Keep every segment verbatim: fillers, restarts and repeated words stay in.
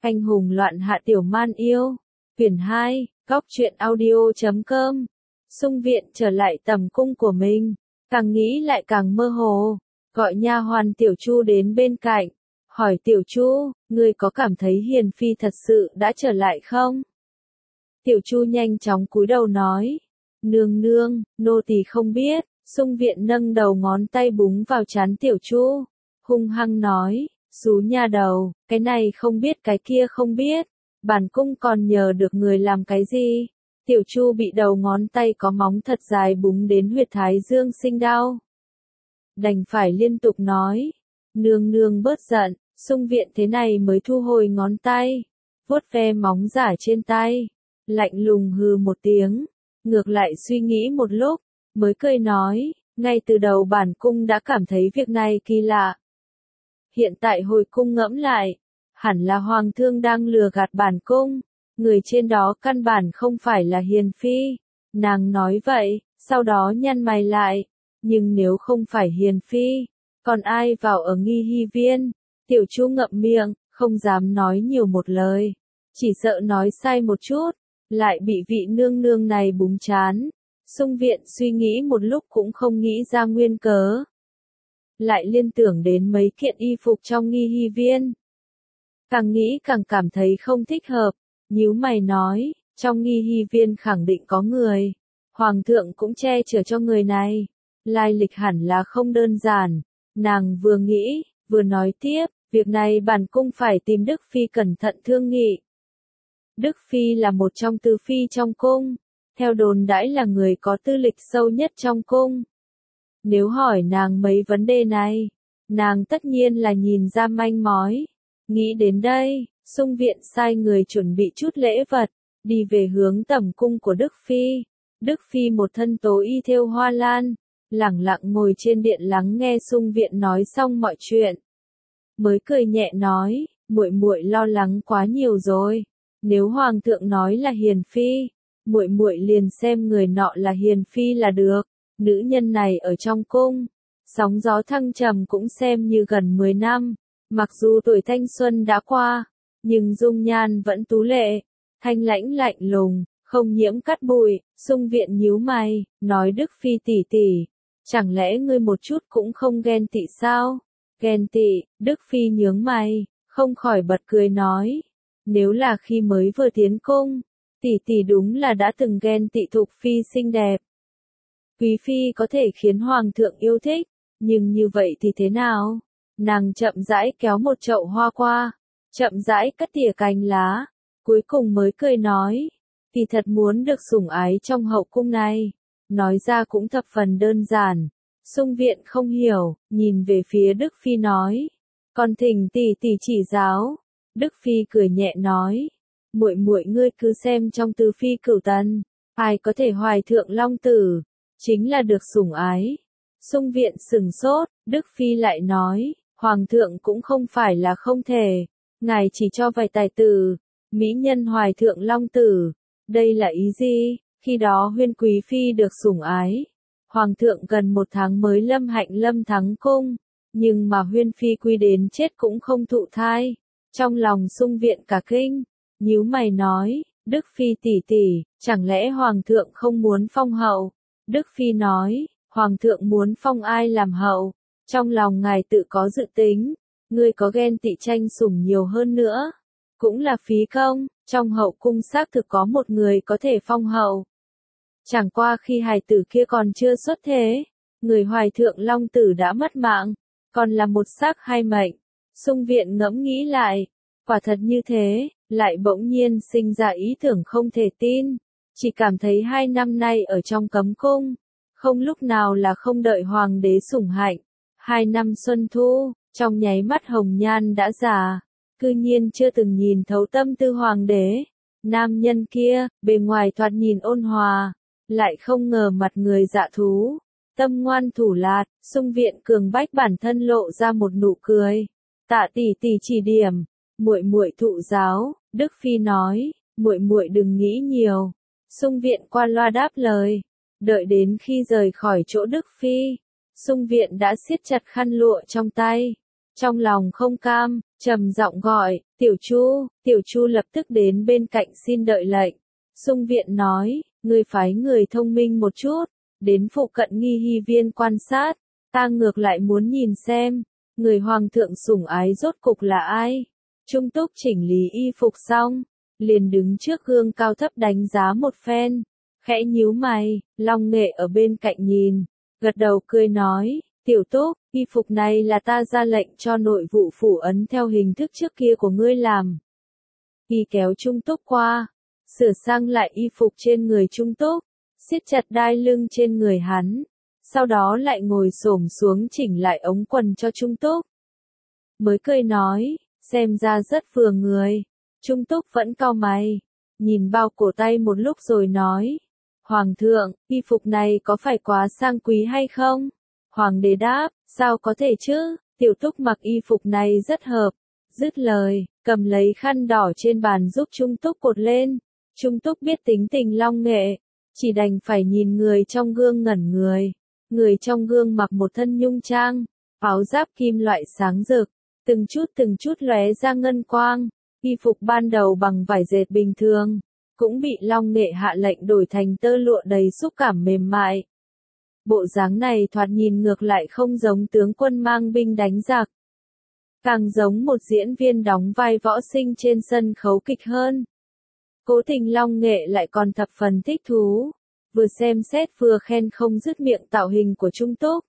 Anh hùng loạn hạ tiểu man yêu. Quyển hai, góc truyện audio chấm com. Xung viện trở lại tầm cung của mình, càng nghĩ lại càng mơ hồ, gọi nha hoàn Tiểu Chu đến bên cạnh, hỏi Tiểu Chu, ngươi có cảm thấy Hiền Phi thật sự đã trở lại không? Tiểu Chu nhanh chóng cúi đầu nói, nương nương, nô tỳ không biết. Xung viện nâng đầu ngón tay búng vào trán Tiểu Chu, hung hăng nói, xú nha đầu, cái này không biết cái kia không biết, bản cung còn nhờ được người làm cái gì? Tiểu Chu bị đầu ngón tay có móng thật dài búng đến huyệt thái dương sinh đau. Đành phải liên tục nói, nương nương bớt giận. Xung viện thế này mới thu hồi ngón tay, vuốt ve móng giả trên tay, lạnh lùng hừ một tiếng, ngược lại suy nghĩ một lúc, mới cười nói, ngay từ đầu bản cung đã cảm thấy việc này kỳ lạ. Hiện tại hồi cung ngẫm lại, hẳn là hoàng thương đang lừa gạt bản cung, người trên đó căn bản không phải là Hiền Phi. Nàng nói vậy, sau đó nhăn mày lại, nhưng nếu không phải Hiền Phi, còn ai vào ở Nghi Hy Viên? Tiểu Chu ngậm miệng, không dám nói nhiều một lời, chỉ sợ nói sai một chút, lại bị vị nương nương này búng chán. Xung viện suy nghĩ một lúc cũng không nghĩ ra nguyên cớ, lại liên tưởng đến mấy kiện y phục trong Nghi Hy Viên. Càng nghĩ càng cảm thấy không thích hợp, nhíu mày nói, trong Nghi Hy Viên khẳng định có người, hoàng thượng cũng che chở cho người này, lai lịch hẳn là không đơn giản. Nàng vừa nghĩ, vừa nói tiếp, việc này bản cung phải tìm Đức Phi cẩn thận thương nghị. Đức Phi là một trong tứ phi trong cung, theo đồn đãi là người có tư lịch sâu nhất trong cung. Nếu hỏi nàng mấy vấn đề này, nàng tất nhiên là nhìn ra manh mối. Nghĩ đến đây, Xung viện sai người chuẩn bị chút lễ vật, đi về hướng tẩm cung của Đức Phi. Đức Phi một thân tố y thêu hoa lan, lẳng lặng ngồi trên điện lắng nghe Xung viện nói xong mọi chuyện, mới cười nhẹ nói, muội muội lo lắng quá nhiều rồi. Nếu hoàng thượng nói là Hiền Phi, muội muội liền xem người nọ là Hiền Phi là được. Nữ nhân này ở trong cung, sóng gió thăng trầm cũng xem như gần mười năm, mặc dù tuổi thanh xuân đã qua, nhưng dung nhan vẫn tú lệ, thanh lãnh lạnh lùng, không nhiễm cát bụi. Xung viện nhíu mày, nói Đức Phi tỷ tỷ, chẳng lẽ ngươi một chút cũng không ghen tị sao? Ghen tị? Đức Phi nhướng mày, không khỏi bật cười nói, nếu là khi mới vừa tiến cung, tỷ tỷ đúng là đã từng ghen tị Thục Phi xinh đẹp. Quý Phi có thể khiến Hoàng thượng yêu thích, nhưng như vậy thì thế nào? Nàng chậm rãi kéo một chậu hoa qua, chậm rãi cắt tỉa cành lá, cuối cùng mới cười nói, kỳ thật muốn được sủng ái trong hậu cung này, nói ra cũng thập phần đơn giản. Xung viện không hiểu, nhìn về phía Đức Phi nói, còn thỉnh tỷ tỷ chỉ giáo. Đức Phi cười nhẹ nói, muội muội ngươi cứ xem trong tứ phi cửu tần, ai có thể hoài thượng long tử, chính là được sủng ái. Xung viện sừng sốt, Đức Phi lại nói, hoàng thượng cũng không phải là không thể, ngài chỉ cho vài tài tử, mỹ nhân hoài thượng long tử, đây là ý gì? Khi đó Huyên Quý Phi được sủng ái, hoàng thượng gần một tháng mới lâm hạnh lâm thắng cung, nhưng mà Huyên Phi quy đến chết cũng không thụ thai. Trong lòng Xung viện cả kinh, nhíu mày nói, Đức Phi tỷ tỷ, chẳng lẽ hoàng thượng không muốn phong hậu? Đức Phi nói, hoàng thượng muốn phong ai làm hậu, trong lòng ngài tự có dự tính, ngươi có ghen tị tranh sủng nhiều hơn nữa, cũng là phí công. Trong hậu cung xác thực có một người có thể phong hậu, chẳng qua khi hài tử kia còn chưa xuất thế, người hoài thượng long tử đã mất mạng, còn là một xác hai mệnh. Xung viện ngẫm nghĩ lại, quả thật như thế, lại bỗng nhiên sinh ra ý tưởng không thể tin, chỉ cảm thấy hai năm nay ở trong cấm cung, không lúc nào là không đợi hoàng đế sủng hạnh. Hai năm xuân thu, trong nháy mắt hồng nhan đã già, cư nhiên chưa từng nhìn thấu tâm tư hoàng đế. Nam nhân kia, bề ngoài thoạt nhìn ôn hòa, lại không ngờ mặt người dạ thú, tâm ngoan thủ lạt. Xung viện cường bách bản thân lộ ra một nụ cười, tạ tỷ tỷ chỉ điểm, muội muội thụ giáo. Đức Phi nói, muội muội đừng nghĩ nhiều. Xung viện qua loa đáp lời, đợi đến khi rời khỏi chỗ Đức Phi, Xung viện đã siết chặt khăn lụa trong tay, trong lòng không cam, trầm giọng gọi, Tiểu Chu, Tiểu Chu lập tức đến bên cạnh xin đợi lệnh. Xung viện nói, ngươi phái người thông minh một chút, đến phụ cận nghi hy viên quan sát, ta ngược lại muốn nhìn xem, người hoàng thượng sủng ái rốt cục là ai. Trung Túc chỉnh lý y phục xong, liền đứng trước gương cao thấp đánh giá một phen, khẽ nhíu mày, Long Nghệ ở bên cạnh nhìn, gật đầu cười nói, Tiểu Túc, y phục này là ta ra lệnh cho nội vụ phủ ấn theo hình thức trước kia của ngươi làm. Y kéo Trung Túc qua, sửa sang lại y phục trên người Trung Túc, siết chặt đai lưng trên người hắn, sau đó lại ngồi xổm xuống chỉnh lại ống quần cho Trung Túc. Mới cười nói, xem ra rất vừa người. Trung Túc vẫn cau mày, nhìn bao cổ tay một lúc rồi nói, Hoàng thượng, y phục này có phải quá sang quý hay không? Hoàng đế đáp, sao có thể chứ, Tiểu Túc mặc y phục này rất hợp. Dứt lời, cầm lấy khăn đỏ trên bàn giúp Trung Túc cột lên. Trung Túc biết tính tình Long Nghệ, chỉ đành phải nhìn người trong gương ngẩn người. Người trong gương mặc một thân nhung trang, áo giáp kim loại sáng rực, từng chút từng chút lóe ra ngân quang. Y phục ban đầu bằng vải dệt bình thường, cũng bị Long Nghệ hạ lệnh đổi thành tơ lụa đầy xúc cảm mềm mại. Bộ dáng này thoạt nhìn ngược lại không giống tướng quân mang binh đánh giặc, càng giống một diễn viên đóng vai võ sinh trên sân khấu kịch hơn. Cố Tình Long Nghệ lại còn thập phần thích thú, vừa xem xét vừa khen không dứt miệng tạo hình của Trung Túc.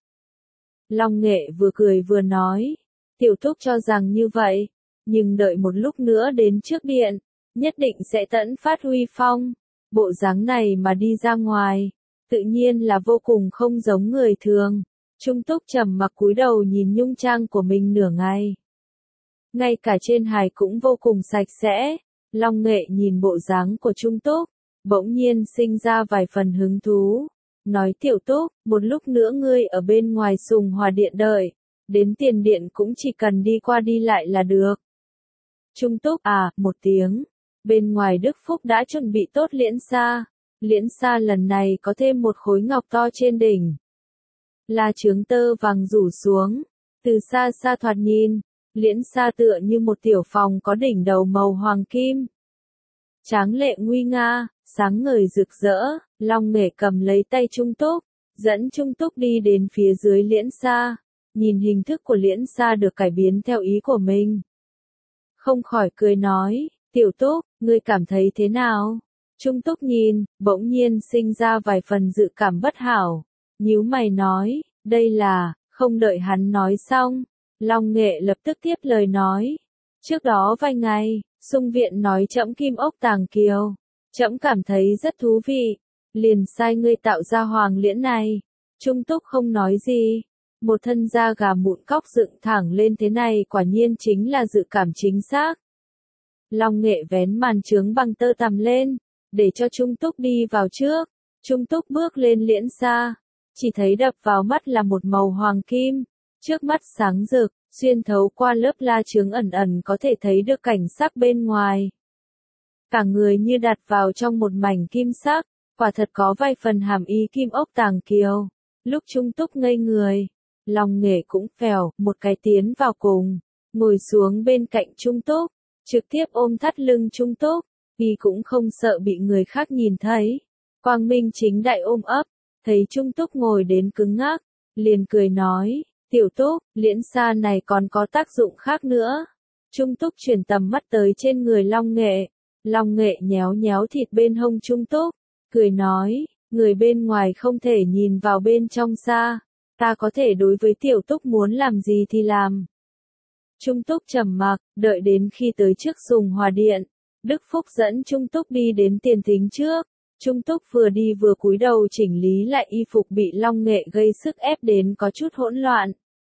Long Nghệ vừa cười vừa nói, Tiểu Túc cho rằng như vậy, nhưng đợi một lúc nữa đến trước điện, nhất định sẽ tận phát huy phong. Bộ dáng này mà đi ra ngoài, tự nhiên là vô cùng không giống người thường. Trung Túc trầm mặc cúi đầu nhìn nhung trang của mình nửa ngày. Ngay cả trên hài cũng vô cùng sạch sẽ. Long Nghệ nhìn bộ dáng của Trung Túc, bỗng nhiên sinh ra vài phần hứng thú. Nói Tiểu Túc, một lúc nữa ngươi ở bên ngoài Sùng Hòa Điện đợi, đến tiền điện cũng chỉ cần đi qua đi lại là được. Trung Túc à, một tiếng. Bên ngoài Đức Phúc đã chuẩn bị tốt liễn xa. Liễn xa lần này có thêm một khối ngọc to trên đỉnh. Là chướng tơ vàng rủ xuống. Từ xa xa thoạt nhìn, liễn xa tựa như một tiểu phòng có đỉnh đầu màu hoàng kim. Tráng lệ nguy nga, sáng ngời rực rỡ, Long Nghệ cầm lấy tay Trung Túc, dẫn Trung Túc đi đến phía dưới liễn xa, nhìn hình thức của liễn xa được cải biến theo ý của mình. Không khỏi cười nói, Tiểu Túc, ngươi cảm thấy thế nào? Trung Túc nhìn, bỗng nhiên sinh ra vài phần dự cảm bất hảo, nhíu mày nói, đây là, không đợi hắn nói xong, Long Nghệ lập tức tiếp lời nói, trước đó vài ngày, Xung viện nói trẫm kim ốc tàng kiều, trẫm cảm thấy rất thú vị, liền sai ngươi tạo ra hoàng liễn này. Trung Túc không nói gì, một thân da gà mụn cóc dựng thẳng lên thế này quả nhiên chính là dự cảm chính xác. Long Nghệ vén màn trướng bằng tơ tằm lên, để cho Trung Túc đi vào trước. Trung Túc bước lên liễn xa, chỉ thấy đập vào mắt là một màu hoàng kim, trước mắt sáng rực, xuyên thấu qua lớp la chướng ẩn ẩn có thể thấy được cảnh sắc bên ngoài. Cả người như đặt vào trong một mảnh kim sắc, quả thật có vài phần hàm ý kim ốc tàng kiều. Lúc Trung Túc ngây người, Long Nghệ cũng phèo, một cái tiến vào cùng, ngồi xuống bên cạnh Trung Túc, trực tiếp ôm thắt lưng Trung Túc, vì cũng không sợ bị người khác nhìn thấy. Quang minh chính đại ôm ấp, thấy Trung Túc ngồi đến cứng ngắc, liền cười nói, Tiểu Túc, liễn xa này còn có tác dụng khác nữa. Trung Túc chuyển tầm mắt tới trên người Long Nghệ, Long Nghệ nhéo nhéo thịt bên hông Trung Túc, cười nói, người bên ngoài không thể nhìn vào bên trong xa, ta có thể đối với Tiểu Túc muốn làm gì thì làm. Trung Túc trầm mặc, đợi đến khi tới trước Sùng Hòa Điện, Đức Phúc dẫn Trung Túc đi đến tiền thính trước. Trung Túc vừa đi vừa cúi đầu chỉnh lý lại y phục bị Long Nghệ gây sức ép đến có chút hỗn loạn.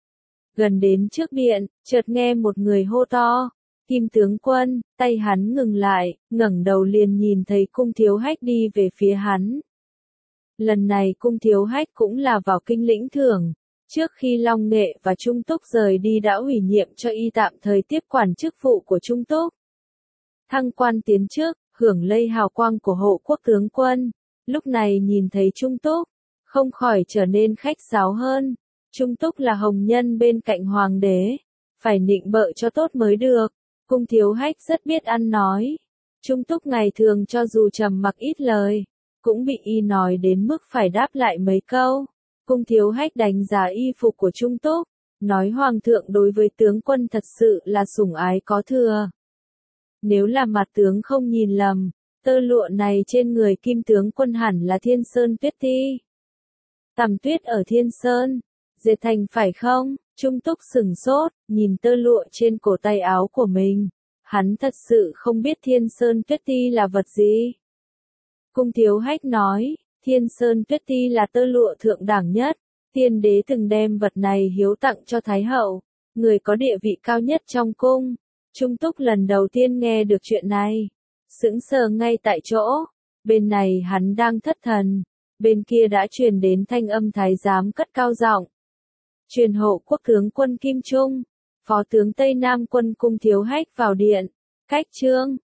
Gần đến trước điện, chợt nghe một người hô to, Kim tướng quân, tay hắn ngừng lại, ngẩng đầu liền nhìn thấy Cung Thiếu Hách đi về phía hắn. Lần này Cung Thiếu Hách cũng là vào kinh lĩnh thưởng, trước khi Long Nghệ và Trung Túc rời đi đã ủy nhiệm cho y tạm thời tiếp quản chức vụ của Trung Túc. Thăng quan tiến trước, hưởng lây hào quang của hộ quốc tướng quân, lúc này nhìn thấy Trung Túc, không khỏi trở nên khách sáo hơn. Trung Túc là hồng nhân bên cạnh hoàng đế, phải nịnh bợ cho tốt mới được. Cung Thiếu Hách rất biết ăn nói. Trung Túc ngày thường cho dù trầm mặc ít lời, cũng bị y nói đến mức phải đáp lại mấy câu. Cung Thiếu Hách đánh giá y phục của Trung Túc, nói Hoàng thượng đối với tướng quân thật sự là sủng ái có thừa. Nếu là mặt tướng không nhìn lầm, tơ lụa này trên người Kim tướng quân hẳn là Thiên Sơn Tuyết Ti. Tằm tuyết ở Thiên Sơn, dệt thành phải không? Trung Túc sửng sốt, nhìn tơ lụa trên cổ tay áo của mình. Hắn thật sự không biết Thiên Sơn Tuyết Ti là vật gì. Cung Thiếu Hách nói, Thiên Sơn Tuyết Ti là tơ lụa thượng đẳng nhất. Tiên đế từng đem vật này hiếu tặng cho Thái hậu, người có địa vị cao nhất trong cung. Trung Túc lần đầu tiên nghe được chuyện này, sững sờ ngay tại chỗ. Bên này hắn đang thất thần, bên kia đã truyền đến thanh âm thái giám cất cao giọng. Truyền hộ quốc tướng quân Kim Trung, phó tướng Tây Nam quân Cung Thiếu Hách vào điện. Cách chương